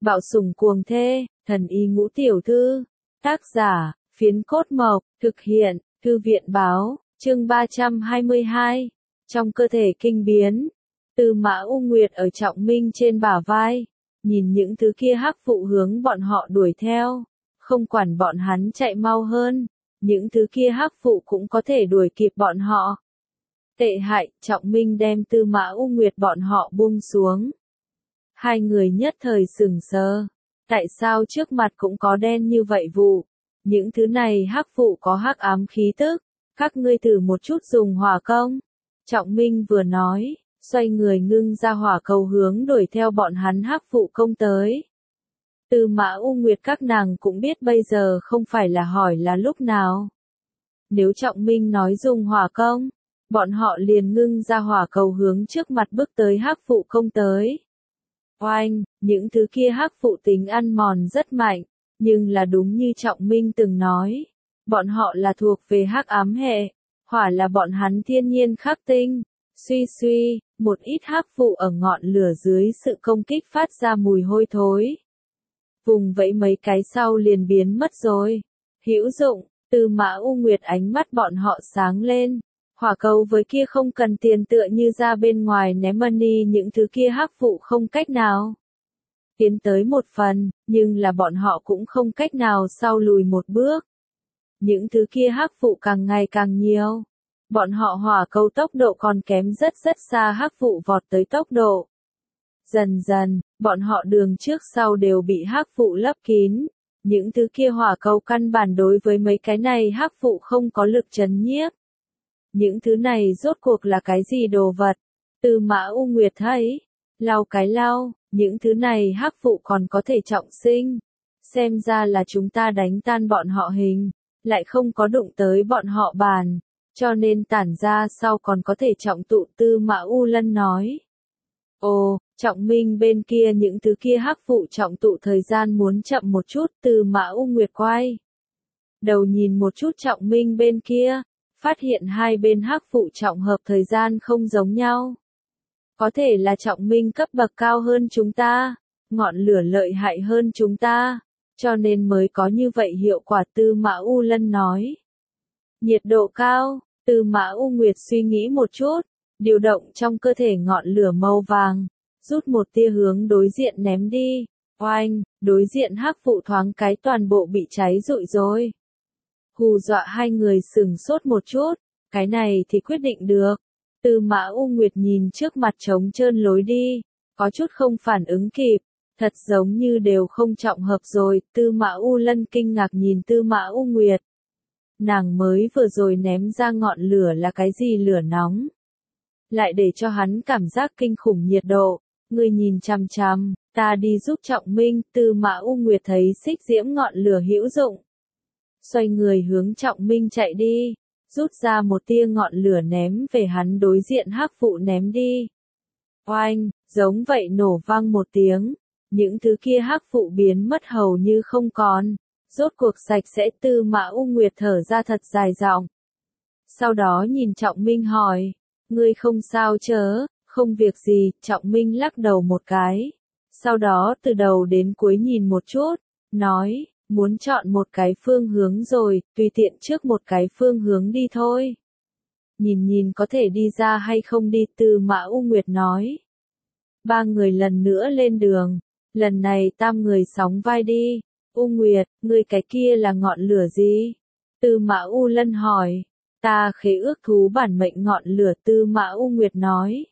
Bạo sủng cuồng thê, thần y ngũ tiểu thư. Tác giả, Phiến Cốt Mộc, thực hiện, Thư viện báo, chương 322. Trong cơ thể kinh biến, Tư Mã U Nguyệt ở Trọng Minh trên bả vai, nhìn những thứ kia hắc phụ hướng bọn họ đuổi theo, không quản bọn hắn chạy mau hơn, những thứ kia hắc phụ cũng có thể đuổi kịp bọn họ. Tệ hại, Trọng Minh đem Tư Mã U Nguyệt bọn họ buông xuống. Hai người nhất thời sửng sờ. Tại sao trước mặt cũng có đen như vậy vụ? Những thứ này hắc phụ có hắc ám khí tức. Các ngươi thử một chút dùng hỏa công. Trọng Minh vừa nói, xoay người ngưng ra hỏa cầu hướng đuổi theo bọn hắn hắc phụ công tới. Tư Mã U Nguyệt các nàng cũng biết bây giờ không phải là hỏi là lúc nào. Nếu Trọng Minh nói dùng hỏa công, bọn họ liền ngưng ra hỏa cầu hướng trước mặt bước tới hắc phụ công tới. Oanh, những thứ kia hắc phụ tính ăn mòn rất mạnh, nhưng là đúng như Trọng Minh từng nói, bọn họ là thuộc về hắc ám hệ, hỏa là bọn hắn thiên nhiên khắc tinh. Suy suy, một ít hắc phụ ở ngọn lửa dưới sự công kích phát ra mùi hôi thối. Vùng vẫy mấy cái sau liền biến mất rồi. Hữu dụng, Tư Mã U Nguyệt ánh mắt bọn họ sáng lên. Hỏa cầu với kia không cần tiền tựa như ra bên ngoài ném money, những thứ kia hắc phụ không cách nào tiến tới một phần, nhưng là bọn họ cũng không cách nào sau lùi một bước. Những thứ kia hắc phụ càng ngày càng nhiều. Bọn họ hỏa cầu tốc độ còn kém rất xa hắc phụ vọt tới tốc độ. Dần dần, bọn họ đường trước sau đều bị hắc phụ lấp kín. Những thứ kia hỏa cầu căn bản đối với mấy cái này hắc phụ không có lực chấn nhiếp. Những thứ này rốt cuộc là cái gì đồ vật? Tư Mã U Nguyệt thấy, lau cái lau, những thứ này hắc phụ còn có thể trọng sinh. Xem ra là chúng ta đánh tan bọn họ hình, lại không có đụng tới bọn họ bàn, cho nên tản ra sau còn có thể trọng tụ. Tư Mã U Lân nói. Ồ, Trọng Minh bên kia những thứ kia hắc phụ trọng tụ thời gian muốn chậm một chút. Tư Mã U Nguyệt quay đầu nhìn một chút Trọng Minh bên kia, phát hiện hai bên hắc phụ trọng hợp thời gian không giống nhau. Có thể là Trọng Minh cấp bậc cao hơn chúng ta, ngọn lửa lợi hại hơn chúng ta, cho nên mới có như vậy hiệu quả. Tư Mã U Lân nói. Nhiệt độ cao, Tư Mã U Nguyệt suy nghĩ một chút, điều động trong cơ thể ngọn lửa màu vàng, rút một tia hướng đối diện ném đi. Oanh, đối diện hắc phụ thoáng cái toàn bộ bị cháy rụi rồi. Hù dọa hai người sửng sốt một chút, cái này thì quyết định được. Tư Mã U Nguyệt nhìn trước mặt trống trơn lối đi, có chút không phản ứng kịp, thật giống như đều không trọng hợp rồi. Tư Mã U Lân kinh ngạc nhìn Tư Mã U Nguyệt. Nàng mới vừa rồi ném ra ngọn lửa là cái gì lửa nóng? Lại để cho hắn cảm giác kinh khủng nhiệt độ. Ngươi nhìn chằm chằm, ta đi giúp Trọng Minh. Tư Mã U Nguyệt thấy xích diễm ngọn lửa hữu dụng, xoay người hướng Trọng Minh chạy đi, rút ra một tia ngọn lửa ném về hắn đối diện hắc phụ ném đi. Oanh, giống vậy nổ vang một tiếng, những thứ kia hắc phụ biến mất hầu như không còn, rốt cuộc sạch sẽ. Tư Mã U Nguyệt thở ra thật dài giọng. Sau đó nhìn Trọng Minh hỏi, ngươi không sao chớ? Không việc gì. Trọng Minh lắc đầu một cái, sau đó từ đầu đến cuối nhìn một chút, nói, muốn chọn một cái phương hướng rồi, tùy tiện trước một cái phương hướng đi thôi. Nhìn có thể đi ra hay không đi. Tư Mã U Nguyệt nói. Ba người lần nữa lên đường, lần này tam người sóng vai đi. U Nguyệt, ngươi cái kia là ngọn lửa gì? Tư Mã U Lân hỏi. Ta khế ước thú bản mệnh ngọn lửa. Tư Mã U Nguyệt nói.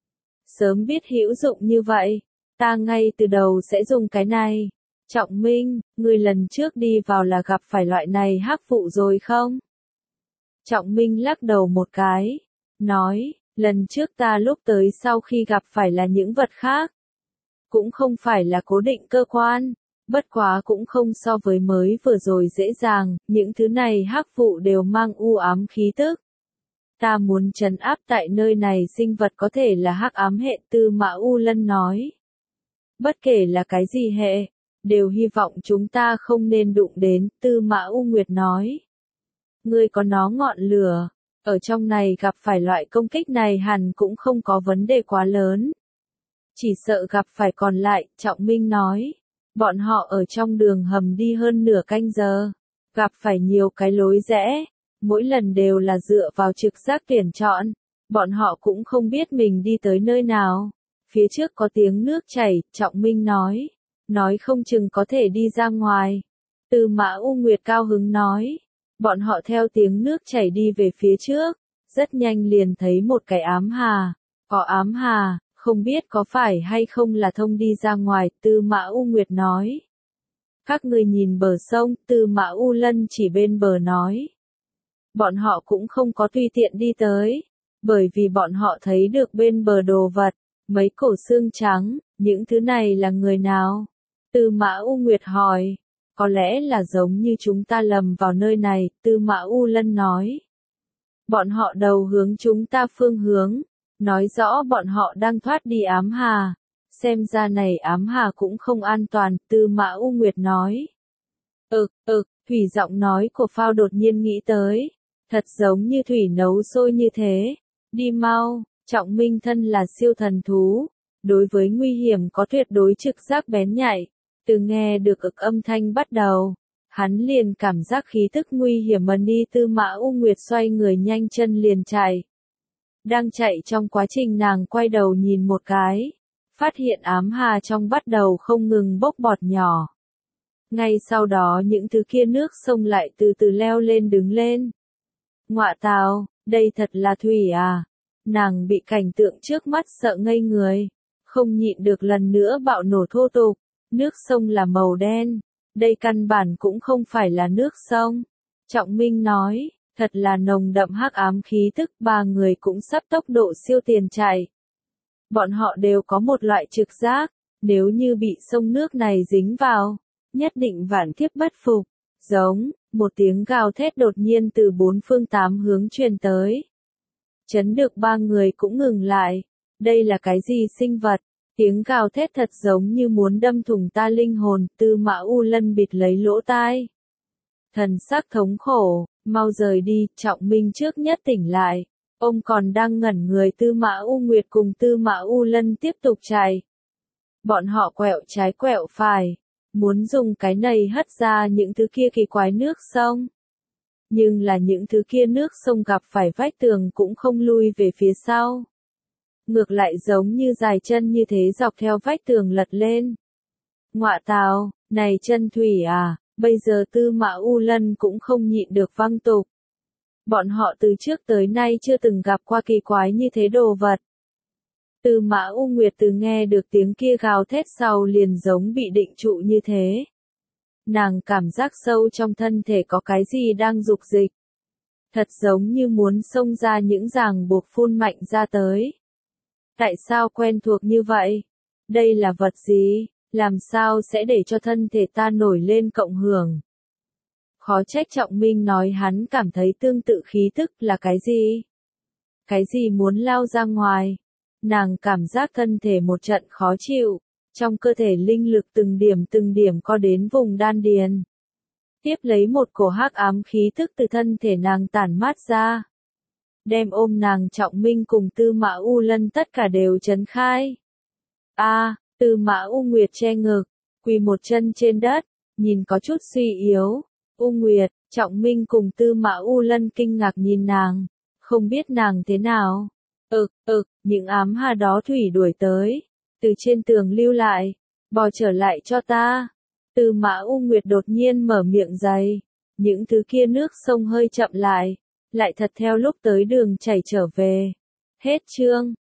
Sớm biết hữu dụng như vậy, ta ngay từ đầu sẽ dùng cái này. Trọng Minh, ngươi lần trước đi vào là gặp phải loại này hắc phụ rồi không? Trọng Minh lắc đầu một cái, nói, lần trước ta lúc tới sau khi gặp phải là những vật khác. Cũng không phải là cố định cơ quan, bất quá cũng không so với mới vừa rồi dễ dàng, những thứ này hắc phụ đều mang u ám khí tức. Ta muốn trấn áp tại nơi này sinh vật có thể là hắc ám hệ. Tư Mã U Lân nói. Bất kể là cái gì hệ, đều hy vọng chúng ta không nên đụng đến. Tư Mã U Nguyệt nói. Ngươi có nó ngọn lửa, ở trong này gặp phải loại công kích này hẳn cũng không có vấn đề quá lớn. Chỉ sợ gặp phải còn lại. Trọng Minh nói. Bọn họ ở trong đường hầm đi hơn nửa canh giờ, gặp phải nhiều cái lối rẽ, mỗi lần đều là dựa vào trực giác tuyển chọn, bọn họ cũng không biết mình đi tới nơi nào. Phía trước có tiếng nước chảy, Trọng Minh nói không chừng có thể đi ra ngoài. Tư Mã U Nguyệt cao hứng nói, bọn họ theo tiếng nước chảy đi về phía trước, rất nhanh liền thấy một cái ám hà, có ám hà, không biết có phải hay không là thông đi ra ngoài, Tư Mã U Nguyệt nói. Các người nhìn bờ sông, Tư Mã U Lân chỉ bên bờ nói. Bọn họ cũng không có tùy tiện đi tới, bởi vì bọn họ thấy được bên bờ đồ vật, mấy cổ xương trắng, những thứ này là người nào? Tư Mã U Nguyệt hỏi, có lẽ là giống như chúng ta lầm vào nơi này, Tư Mã U Lân nói. Bọn họ đầu hướng chúng ta phương hướng, nói rõ bọn họ đang thoát đi ám hà. Xem ra này ám hà cũng không an toàn, Tư Mã U Nguyệt nói. Thủy giọng nói của Phao đột nhiên nghĩ tới. Thật giống như thủy nấu sôi như thế. Đi mau, Trọng Minh thân là siêu thần thú. Đối với nguy hiểm có tuyệt đối trực giác bén nhạy. Từ nghe được ực âm thanh bắt đầu. Hắn liền cảm giác khí tức nguy hiểm mần đi. Tư Mã U Nguyệt xoay người nhanh chân liền chạy. Đang chạy trong quá trình nàng quay đầu nhìn một cái. Phát hiện ám hà trong bắt đầu không ngừng bốc bọt nhỏ. Ngay sau đó những thứ kia nước sông lại từ từ leo lên đứng lên. Ngọa tào, đây thật là thủy à. Nàng bị cảnh tượng trước mắt sợ ngây người. Không nhịn được lần nữa bạo nổ thô tục. Nước sông là màu đen. Đây căn bản cũng không phải là nước sông. Trọng Minh nói, thật là nồng đậm hắc ám khí tức, ba người cũng sắp tốc độ siêu tiền chạy. Bọn họ đều có một loại trực giác, nếu như bị sông nước này dính vào, nhất định vạn kiếp bất phục. Giống, một tiếng gào thét đột nhiên từ bốn phương tám hướng truyền tới. Chấn được ba người cũng ngừng lại. Đây là cái gì sinh vật? Tiếng gào thét thật giống như muốn đâm thủng ta linh hồn, Tư Mã U Lân bịt lấy lỗ tai. Thần sắc thống khổ, mau rời đi, Trọng Minh trước nhất tỉnh lại. Ông còn đang ngẩn người, Tư Mã U Nguyệt cùng Tư Mã U Lân tiếp tục chạy. Bọn họ quẹo trái quẹo phải, muốn dùng cái này hất ra những thứ kia kỳ quái nước sông. Nhưng là những thứ kia nước sông gặp phải vách tường cũng không lui về phía sau. Ngược lại giống như dài chân như thế dọc theo vách tường lật lên. Ngọa tào, này chân thủy à, bây giờ Tư Mã U Lân cũng không nhịn được văng tục. Bọn họ từ trước tới nay chưa từng gặp qua kỳ quái như thế đồ vật. Tư Mã U Nguyệt từ nghe được tiếng kia gào thét sau liền giống bị định trụ như thế. Nàng cảm giác sâu trong thân thể có cái gì đang dục dịch. Thật giống như muốn xông ra những ràng buộc phun mạnh ra tới. Tại sao quen thuộc như vậy? Đây là vật gì? Làm sao sẽ để cho thân thể ta nổi lên cộng hưởng? Khó trách Trọng Minh nói hắn cảm thấy tương tự khí tức là cái gì? Cái gì muốn lao ra ngoài? Nàng cảm giác thân thể một trận khó chịu, trong cơ thể linh lực từng điểm co đến vùng đan điền. Tiếp lấy một cổ hắc ám khí tức từ thân thể nàng tản mát ra. Đem ôm nàng Trọng Minh cùng Tư Mã U Lân tất cả đều chấn khai. Tư Mã U Nguyệt che ngực, quỳ một chân trên đất, nhìn có chút suy yếu. U Nguyệt, Trọng Minh cùng Tư Mã U Lân kinh ngạc nhìn nàng, không biết nàng thế nào. Những ám hà đó thủy đuổi tới, từ trên tường lưu lại, bò trở lại cho ta. Tư Mã U Nguyệt đột nhiên mở miệng dày, những thứ kia nước sông hơi chậm lại thật theo lúc tới đường chảy trở về. Hết chương.